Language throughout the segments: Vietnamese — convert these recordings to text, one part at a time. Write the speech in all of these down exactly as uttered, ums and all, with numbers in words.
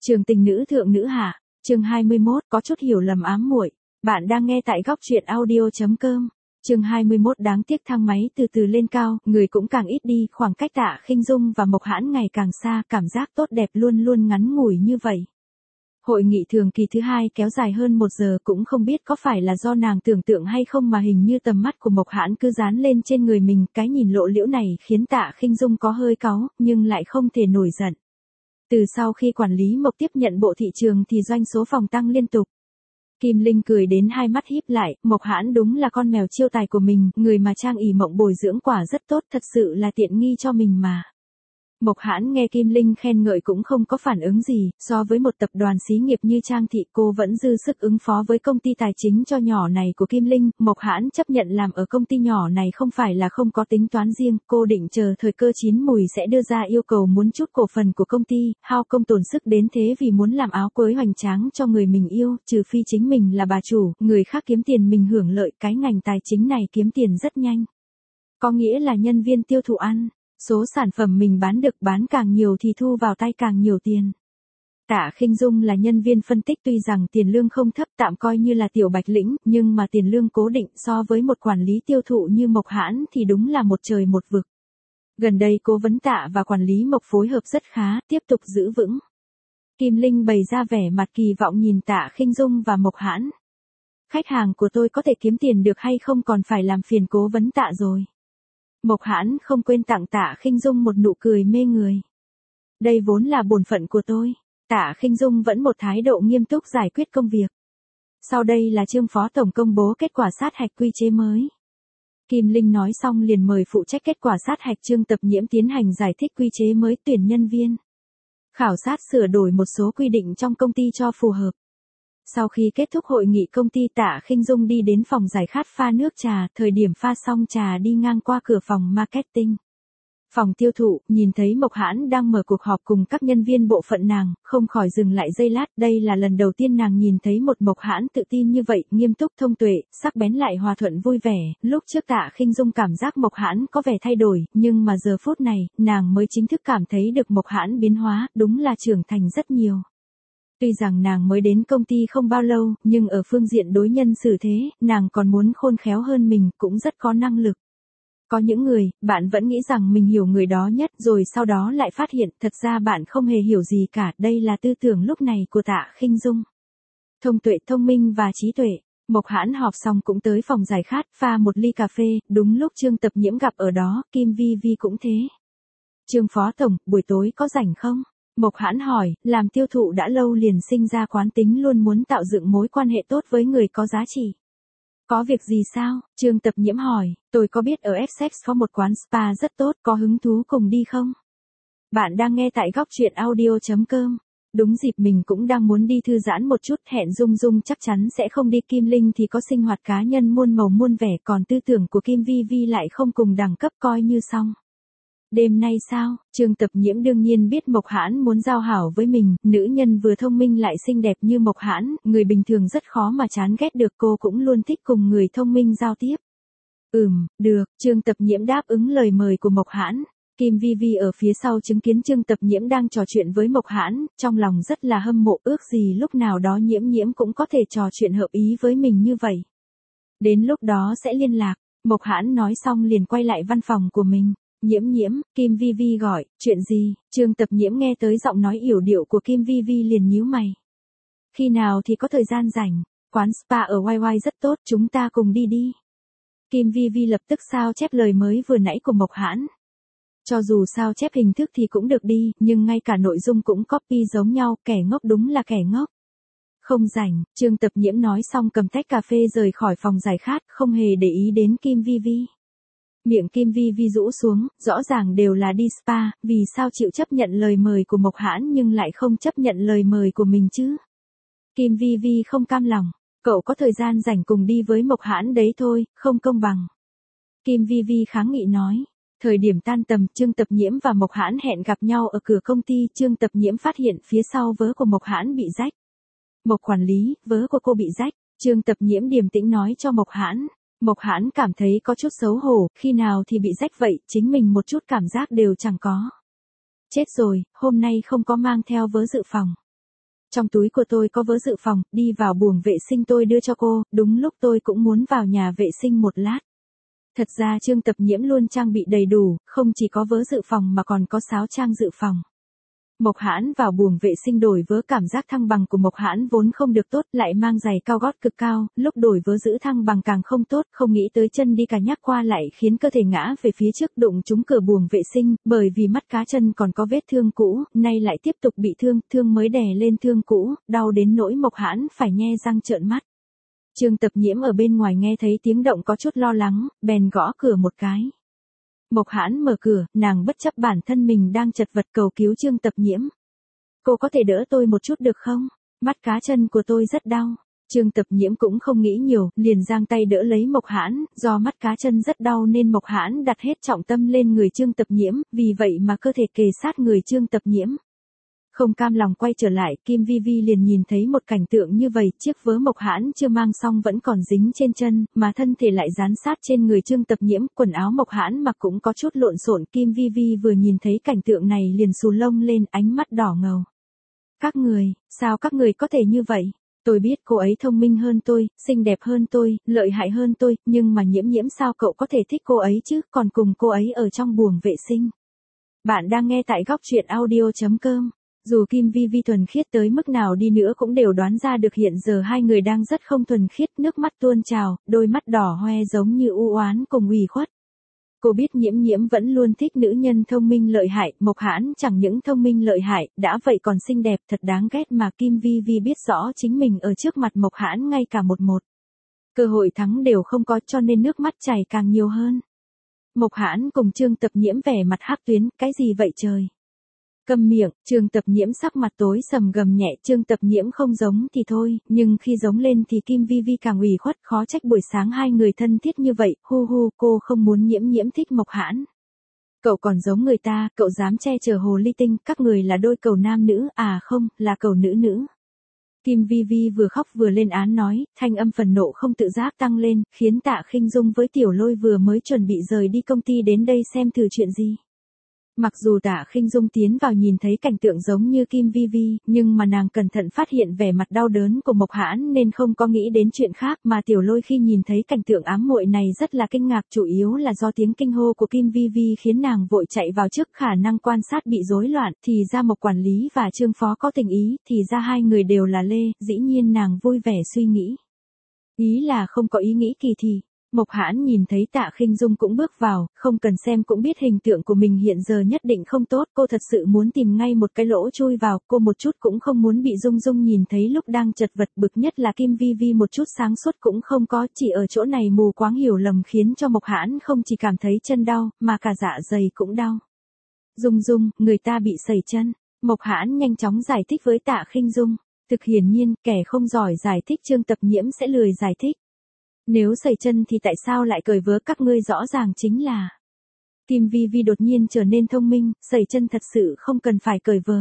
Trường tình nữ thượng nữ hạ, chương hai mươi mốt, có chút hiểu lầm ám muội. Bạn đang nghe tại góc truyện audio chấm com. Chương hai mươi mốt, đáng tiếc thang máy từ từ lên cao, người cũng càng ít đi, khoảng cách Tạ Khinh Dung và Mộc Hãn ngày càng xa, cảm giác tốt đẹp luôn luôn ngắn ngủi như vậy. Hội nghị thường kỳ thứ hai kéo dài hơn một giờ, cũng không biết có phải là do nàng tưởng tượng hay không mà hình như tầm mắt của Mộc Hãn cứ dán lên trên người mình, cái nhìn lộ liễu này khiến Tạ Khinh Dung có hơi cáu, nhưng lại không thể nổi giận. Từ sau khi quản lý Mộc tiếp nhận bộ thị trường thì doanh số phòng tăng liên tục. Kim Linh cười đến hai mắt híp lại, Mộc Hãn đúng là con mèo chiêu tài của mình, người mà Trang ỷ mộng bồi dưỡng quả rất tốt, thật sự là tiện nghi cho mình mà. Mộc Hãn nghe Kim Linh khen ngợi cũng không có phản ứng gì, so với một tập đoàn xí nghiệp như Trang Thị cô vẫn dư sức ứng phó với công ty tài chính cho nhỏ này của Kim Linh. Mộc Hãn chấp nhận làm ở công ty nhỏ này không phải là không có tính toán riêng, cô định chờ thời cơ chín mùi sẽ đưa ra yêu cầu muốn chút cổ phần của công ty, hao công tổn sức đến thế vì muốn làm áo cưới hoành tráng cho người mình yêu, trừ phi chính mình là bà chủ, người khác kiếm tiền mình hưởng lợi, cái ngành tài chính này kiếm tiền rất nhanh. Có nghĩa là nhân viên tiêu thụ ăn. Số sản phẩm mình bán được bán càng nhiều thì thu vào tay càng nhiều tiền. Tạ Khinh Dung là nhân viên phân tích, tuy rằng tiền lương không thấp, tạm coi như là tiểu bạch lĩnh, nhưng mà tiền lương cố định so với một quản lý tiêu thụ như Mộc Hãn thì đúng là một trời một vực. Gần đây cố vấn Tạ và quản lý Mộc phối hợp rất khá, tiếp tục giữ vững. Kim Linh bày ra vẻ mặt kỳ vọng nhìn Tạ Khinh Dung và Mộc Hãn. Khách hàng của tôi có thể kiếm tiền được hay không còn phải làm phiền cố vấn Tạ rồi. Mộc Hãn không quên tặng Tạ Khinh Dung một nụ cười mê người. Đây vốn là bổn phận của tôi. Tạ Khinh Dung vẫn một thái độ nghiêm túc giải quyết công việc. Sau đây là Trương Phó Tổng công bố kết quả sát hạch quy chế mới. Kim Linh nói xong liền mời phụ trách kết quả sát hạch Trương Tập Nhiễm tiến hành giải thích quy chế mới tuyển nhân viên. Khảo sát sửa đổi một số quy định trong công ty cho phù hợp. Sau khi kết thúc hội nghị công ty, Tạ Khinh Dung đi đến phòng giải khát pha nước trà, thời điểm pha xong trà đi ngang qua cửa phòng marketing. Phòng tiêu thụ, nhìn thấy Mộc Hãn đang mở cuộc họp cùng các nhân viên bộ phận nàng, không khỏi dừng lại giây lát, đây là lần đầu tiên nàng nhìn thấy một Mộc Hãn tự tin như vậy, nghiêm túc thông tuệ, sắc bén lại hòa thuận vui vẻ, lúc trước Tạ Khinh Dung cảm giác Mộc Hãn có vẻ thay đổi, nhưng mà giờ phút này, nàng mới chính thức cảm thấy được Mộc Hãn biến hóa, đúng là trưởng thành rất nhiều. Tuy rằng nàng mới đến công ty không bao lâu, nhưng ở phương diện đối nhân xử thế, nàng còn muốn khôn khéo hơn mình, cũng rất có năng lực. Có những người, bạn vẫn nghĩ rằng mình hiểu người đó nhất, rồi sau đó lại phát hiện, thật ra bạn không hề hiểu gì cả, đây là tư tưởng lúc này của Tạ Khinh Dung. Thông tuệ, thông minh và trí tuệ. Mộc Hãn họp xong cũng tới phòng giải khát, pha một ly cà phê, đúng lúc Trương Tập Nhiễm gặp ở đó, Kim Vi Vi cũng thế. Trương Phó Tổng, buổi tối có rảnh không? Mộc Hãn hỏi, làm tiêu thụ đã lâu liền sinh ra quán tính luôn muốn tạo dựng mối quan hệ tốt với người có giá trị. Có việc gì sao? Trương Tập Nhiễm hỏi, tôi có biết ở Essex có một quán spa rất tốt, có hứng thú cùng đi không? Bạn đang nghe tại góc truyện audio chấm com. Đúng dịp mình cũng đang muốn đi thư giãn một chút, hẹn Dung Dung chắc chắn sẽ không đi, Kim Linh thì có sinh hoạt cá nhân muôn màu muôn vẻ, còn tư tưởng của Kim Vi Vi lại không cùng đẳng cấp, coi như xong. Đêm nay sao? Trương Tập Nhiễm đương nhiên biết Mộc Hãn muốn giao hảo với mình, nữ nhân vừa thông minh lại xinh đẹp như Mộc Hãn, người bình thường rất khó mà chán ghét được, cô cũng luôn thích cùng người thông minh giao tiếp. Ừm, được, Trương Tập Nhiễm đáp ứng lời mời của Mộc Hãn. Kim Vi Vi ở phía sau chứng kiến Trương Tập Nhiễm đang trò chuyện với Mộc Hãn, trong lòng rất là hâm mộ, ước gì lúc nào đó Nhiễm Nhiễm cũng có thể trò chuyện hợp ý với mình như vậy. Đến lúc đó sẽ liên lạc. Mộc Hãn nói xong liền quay lại văn phòng của mình. Nhiễm Nhiễm, Kim Vi Vi gọi, chuyện gì? Trương Tập Nhiễm nghe tới giọng nói yểu điệu của Kim Vi Vi liền nhíu mày. Khi nào thì có thời gian rảnh, quán spa ở Y Y rất tốt, chúng ta cùng đi đi. Kim Vi Vi lập tức sao chép lời mới vừa nãy của Mộc Hãn. Cho dù sao chép hình thức thì cũng được đi, nhưng ngay cả nội dung cũng copy giống nhau, kẻ ngốc đúng là kẻ ngốc. Không rảnh, Trương Tập Nhiễm nói xong cầm tách cà phê rời khỏi phòng giải khát, không hề để ý đến Kim Vi Vi. Miệng Kim Vi Vi rũ xuống, rõ ràng đều là đi spa, vì sao chịu chấp nhận lời mời của Mộc Hãn nhưng lại không chấp nhận lời mời của mình chứ? Kim Vi Vi không cam lòng, cậu có thời gian rảnh cùng đi với Mộc Hãn đấy thôi, không công bằng. Kim Vi Vi kháng nghị nói. Thời điểm tan tầm, Trương Tập Nhiễm và Mộc Hãn hẹn gặp nhau ở cửa công ty, Trương Tập Nhiễm phát hiện phía sau vớ của Mộc Hãn bị rách. Mộc quản lý, vớ của cô bị rách, Trương Tập Nhiễm điềm tĩnh nói cho Mộc Hãn. Mộc Hãn cảm thấy có chút xấu hổ, khi nào thì bị rách vậy, chính mình một chút cảm giác đều chẳng có. Chết rồi, hôm nay không có mang theo vớ dự phòng. trong túi của tôi có vớ dự phòng, đi vào buồng vệ sinh tôi đưa cho cô, đúng lúc tôi cũng muốn vào nhà vệ sinh một lát. Thật ra Trương Tập Nhiễm luôn trang bị đầy đủ, không chỉ có vớ dự phòng mà còn có sáo trang dự phòng. Mộc Hãn vào buồng vệ sinh đổi vớ, cảm giác thăng bằng của Mộc Hãn vốn không được tốt, lại mang giày cao gót cực cao, lúc đổi vớ giữ thăng bằng càng không tốt, không nghĩ tới chân đi cả nhắc qua lại khiến cơ thể ngã về phía trước đụng trúng cửa buồng vệ sinh, bởi vì mắt cá chân còn có vết thương cũ, nay lại tiếp tục bị thương, thương mới đè lên thương cũ, đau đến nỗi Mộc Hãn phải nhe răng trợn mắt. Trương Tập Nhiễm ở bên ngoài nghe thấy tiếng động có chút lo lắng, bèn gõ cửa một cái. Mộc Hãn mở cửa, nàng bất chấp bản thân mình đang chật vật cầu cứu Trương Tập Nhiễm. Cô có thể đỡ tôi một chút được không? Mắt cá chân của tôi rất đau. Trương Tập Nhiễm cũng không nghĩ nhiều, liền giang tay đỡ lấy Mộc Hãn, do mắt cá chân rất đau nên Mộc Hãn đặt hết trọng tâm lên người Trương Tập Nhiễm, vì vậy mà cơ thể kề sát người Trương Tập Nhiễm. Không cam lòng quay trở lại, Kim Vi Vi liền nhìn thấy một cảnh tượng như vậy, chiếc vớ Mộc Hãn chưa mang xong vẫn còn dính trên chân, mà thân thể lại dán sát trên người Trương Tập Nhiễm, quần áo Mộc Hãn mặc cũng có chút lộn xộn. Kim Vi Vi vừa nhìn thấy cảnh tượng này liền xù lông lên, ánh mắt đỏ ngầu. Các người, sao các người có thể như vậy? Tôi biết cô ấy thông minh hơn tôi, xinh đẹp hơn tôi, lợi hại hơn tôi, nhưng mà Nhiễm Nhiễm sao cậu có thể thích cô ấy chứ, còn cùng cô ấy ở trong buồng vệ sinh. Bạn đang nghe tại góc truyện audio chấm com. Dù Kim Vi Vi thuần khiết tới mức nào đi nữa cũng đều đoán ra được hiện giờ hai người đang rất không thuần khiết, nước mắt tuôn trào, đôi mắt đỏ hoe giống như u oán cùng ủy khuất. Cô biết Nhiễm Nhiễm vẫn luôn thích nữ nhân thông minh lợi hại, Mộc Hãn chẳng những thông minh lợi hại, đã vậy còn xinh đẹp, thật đáng ghét mà Kim Vi Vi biết rõ chính mình ở trước mặt Mộc Hãn ngay cả một một. Cơ hội thắng đều không có cho nên nước mắt chảy càng nhiều hơn. Mộc Hãn cùng Trương Tập Nhiễm vẻ mặt hắc tuyến, cái gì vậy trời? Câm miệng, Trương Tập Nhiễm sắc mặt tối sầm gầm nhẹ, Trương Tập Nhiễm không giống thì thôi, nhưng khi giống lên thì Kim Vi Vi càng ủy khuất, khó trách buổi sáng hai người thân thiết như vậy, hu hu, cô không muốn Nhiễm Nhiễm thích Mộc Hãn. Cậu còn giống người ta, cậu dám che chở hồ ly tinh, các người là đôi cầu nam nữ, à không, là cầu nữ nữ. Kim Vi Vi vừa khóc vừa lên án nói, thanh âm phần nộ không tự giác tăng lên, khiến Tạ Khinh Dung với Tiểu Lôi vừa mới chuẩn bị rời đi công ty đến đây xem thử chuyện gì. Mặc dù Tạ Khinh Dung tiến vào nhìn thấy cảnh tượng giống như Kim Vi Vi, nhưng mà nàng cẩn thận phát hiện vẻ mặt đau đớn của Mộc Hãn nên không có nghĩ đến chuyện khác, mà Tiểu Lôi khi nhìn thấy cảnh tượng ám muội này rất là kinh ngạc, chủ yếu là do tiếng kinh hô của Kim Vi Vi khiến nàng vội chạy vào trước, khả năng quan sát bị rối loạn, thì ra Mộc quản lý và Trương phó có tình ý, thì ra hai người đều là lê, dĩ nhiên nàng vui vẻ suy nghĩ. Ý là không có ý nghĩ kỳ thì. Mộc Hãn nhìn thấy Tạ Khinh Dung cũng bước vào, không cần xem cũng biết hình tượng của mình hiện giờ nhất định không tốt, cô thật sự muốn tìm ngay một cái lỗ chui vào, cô một chút cũng không muốn bị Dung Dung nhìn thấy lúc đang chật vật, bực nhất là Kim Vi Vi một chút sáng suốt cũng không có, chỉ ở chỗ này mù quáng hiểu lầm khiến cho Mộc Hãn không chỉ cảm thấy chân đau, mà cả dạ dày cũng đau. Dung Dung, người ta bị sẩy chân. Mộc Hãn nhanh chóng giải thích với Tạ Khinh Dung. Thực hiển nhiên, kẻ không giỏi giải thích Trương Tập Nhiễm sẽ lười giải thích. Nếu sẩy chân thì tại sao lại cởi vớ, các ngươi rõ ràng chính là. Kim Vi Vi đột nhiên trở nên thông minh, sẩy chân thật sự không cần phải cởi vớ.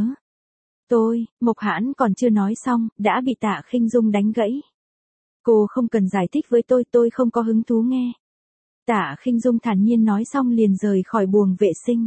Tôi, Mộc Hãn còn chưa nói xong, đã bị Tạ Khinh Dung đánh gãy. Cô không cần giải thích với tôi, tôi không có hứng thú nghe. Tạ Khinh Dung thản nhiên nói xong liền rời khỏi buồng vệ sinh.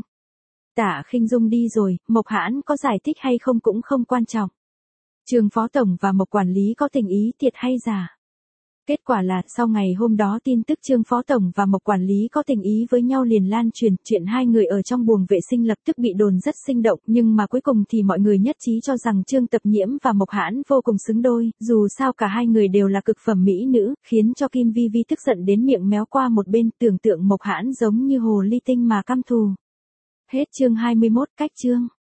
Tạ Khinh Dung đi rồi, Mộc Hãn có giải thích hay không cũng không quan trọng. Trương phó tổng và Mộc quản lý có tình ý thiệt hay giả? Kết quả là, sau ngày hôm đó tin tức Trương phó tổng và Mộc quản lý có tình ý với nhau liền lan truyền, chuyện hai người ở trong buồng vệ sinh lập tức bị đồn rất sinh động, nhưng mà cuối cùng thì mọi người nhất trí cho rằng Trương Tập Nhiễm và Mộc Hãn vô cùng xứng đôi, dù sao cả hai người đều là cực phẩm mỹ nữ, khiến cho Kim Vi Vi tức giận đến miệng méo qua một bên, tưởng tượng Mộc Hãn giống như hồ ly tinh mà căm thù. Hết chương hai mươi mốt, cách chương.